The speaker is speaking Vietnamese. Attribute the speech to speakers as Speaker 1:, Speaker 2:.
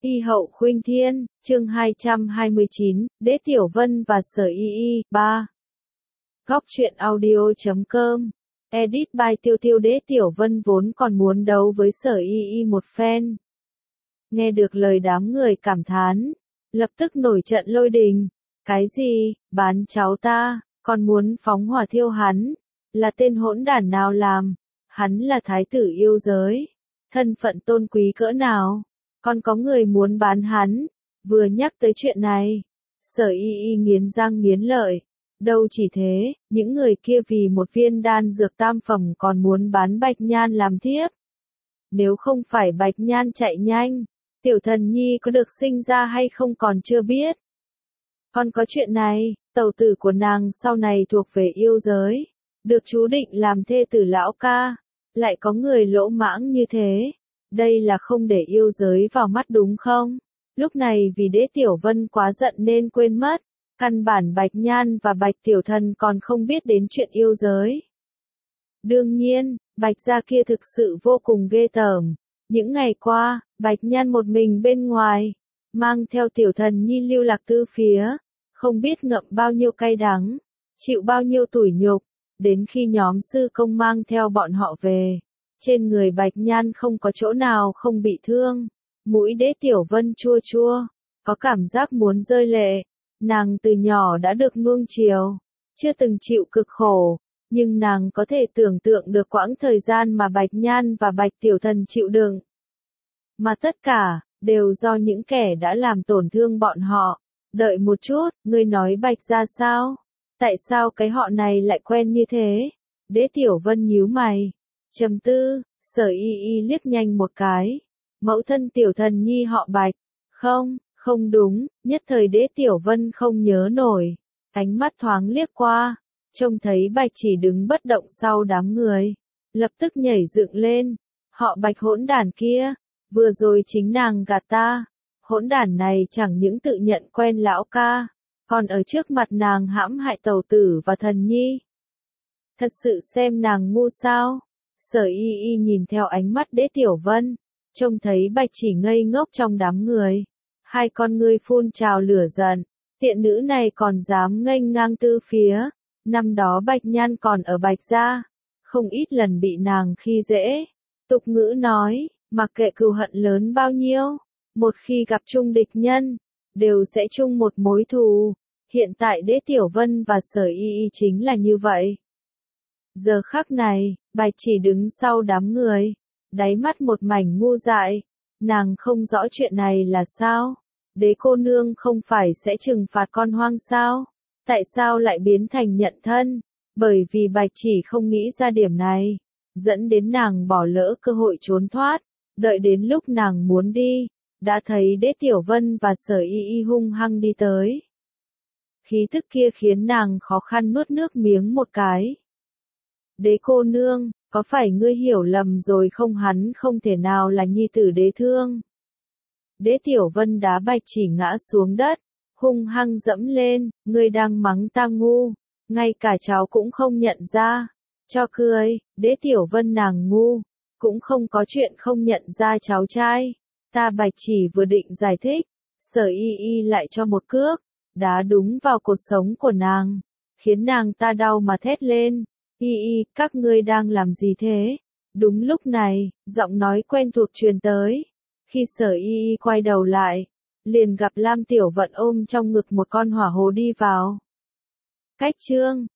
Speaker 1: Y hậu khuynh thiên, chương 229, Đế Tiểu Vân và Sở Y 3. Góc truyện audio.com. Edit by Tiêu Tiêu. Đế Tiểu Vân vốn còn muốn đấu với Sở Y một phen. Nghe được lời đám người cảm thán, lập tức nổi trận lôi đình. Cái gì, bán cháu ta, còn muốn phóng hỏa thiêu hắn, là tên hỗn đản nào làm, hắn là thái tử yêu giới, thân phận tôn quý cỡ nào, còn có người muốn bán hắn. Vừa nhắc tới chuyện này, Sở Y nghiến răng nghiến lợi. Đâu chỉ thế, những người kia vì một viên đan dược tam phẩm còn muốn bán Bạch Nhan làm thiếp. Nếu không phải Bạch Nhan chạy nhanh, Tiểu Thần Nhi có được sinh ra hay không còn chưa biết. Còn có chuyện này, tẩu tử của nàng sau này thuộc về yêu giới, được chú định làm thê tử lão ca, lại có người lỗ mãng như thế, đây là không để yêu giới vào mắt đúng không? Lúc này vì Đế Tiểu Vân quá giận nên quên mất, căn bản Bạch Nhan và Bạch Tiểu Thần còn không biết đến chuyện yêu giới. Đương nhiên, Bạch gia kia thực sự vô cùng ghê tởm. Những ngày qua, Bạch Nhan một mình bên ngoài, mang theo Tiểu Thần Nhi lưu lạc tứ phía, không biết ngậm bao nhiêu cay đắng, chịu bao nhiêu tủi nhục, đến khi nhóm sư công mang theo bọn họ về, trên người Bạch Nhan không có chỗ nào không bị thương, mũi Đế Tiểu Vân chua chua, có cảm giác muốn rơi lệ. Nàng từ nhỏ đã được nuông chiều, chưa từng chịu cực khổ, nhưng nàng có thể tưởng tượng được quãng thời gian mà Bạch Nhan và Bạch Tiểu Thần chịu đựng. Mà tất cả, đều do những kẻ đã làm tổn thương bọn họ. Đợi một chút, ngươi nói Bạch gia sao? Tại sao cái họ này lại quen như thế? Đế Tiểu Vân nhíu mày, trầm tư. Sở Y liếc nhanh một cái. Mẫu thân Tiểu Thần Nhi họ Bạch. Không đúng, nhất thời Đế Tiểu Vân không nhớ nổi. Ánh mắt thoáng liếc qua, trông thấy Bạch Chỉ đứng bất động sau đám người, lập tức nhảy dựng lên. Họ Bạch hỗn đản kia, vừa rồi chính nàng gạt ta. Hỗn đản này chẳng những tự nhận quen lão ca, còn ở trước mặt nàng hãm hại tẩu tử và Thần Nhi. Thật sự xem nàng ngu sao? Sở Y nhìn theo ánh mắt Đế Tiểu Vân, trông thấy Bạch Chỉ ngây ngốc trong đám người, hai con ngươi phun trào lửa giận. Tiện nữ này còn dám nghênh ngang tứ phía. Năm đó Bạch Nhan còn ở Bạch gia, không ít lần bị nàng khi dễ. Tục ngữ nói, mặc kệ cừu hận lớn bao nhiêu, một khi gặp chung địch nhân, đều sẽ chung một mối thù. Hiện tại Đế Tiểu Vân và Sở Y chính là như vậy. Giờ khắc này, Bạch Chỉ đứng sau đám người, đáy mắt một mảnh ngu dại. Nàng không rõ chuyện này là sao? Đế cô nương không phải sẽ trừng phạt con hoang sao? Tại sao lại biến thành nhận thân? Bởi vì Bạch Chỉ không nghĩ ra điểm này, dẫn đến nàng bỏ lỡ cơ hội trốn thoát. Đợi đến lúc nàng muốn đi, đã thấy Đế Tiểu Vân và Sở Y hung hăng đi tới. Khí tức kia khiến nàng khó khăn nuốt nước miếng một cái. Đế cô nương, có phải ngươi hiểu lầm rồi không? Hắn không thể nào là nhi tử đế thương. Đế Tiểu Vân đá Bạch Chỉ ngã xuống đất, hung hăng dẫm lên. Ngươi đang mắng ta ngu, ngay cả cháu cũng không nhận ra. Cho cười. Đế Tiểu Vân nàng ngu, cũng không có chuyện không nhận ra cháu trai. Ta Bạch Chỉ vừa định giải thích, Sở Y lại cho một cước, đá đúng vào cột sống của nàng, khiến nàng ta đau mà thét lên. Các ngươi đang làm gì thế? Đúng lúc này, giọng nói quen thuộc truyền tới. Khi Sở Y quay đầu lại, liền gặp Lam Tiểu Vận ôm trong ngực một con hỏa hồ đi vào. Cách chương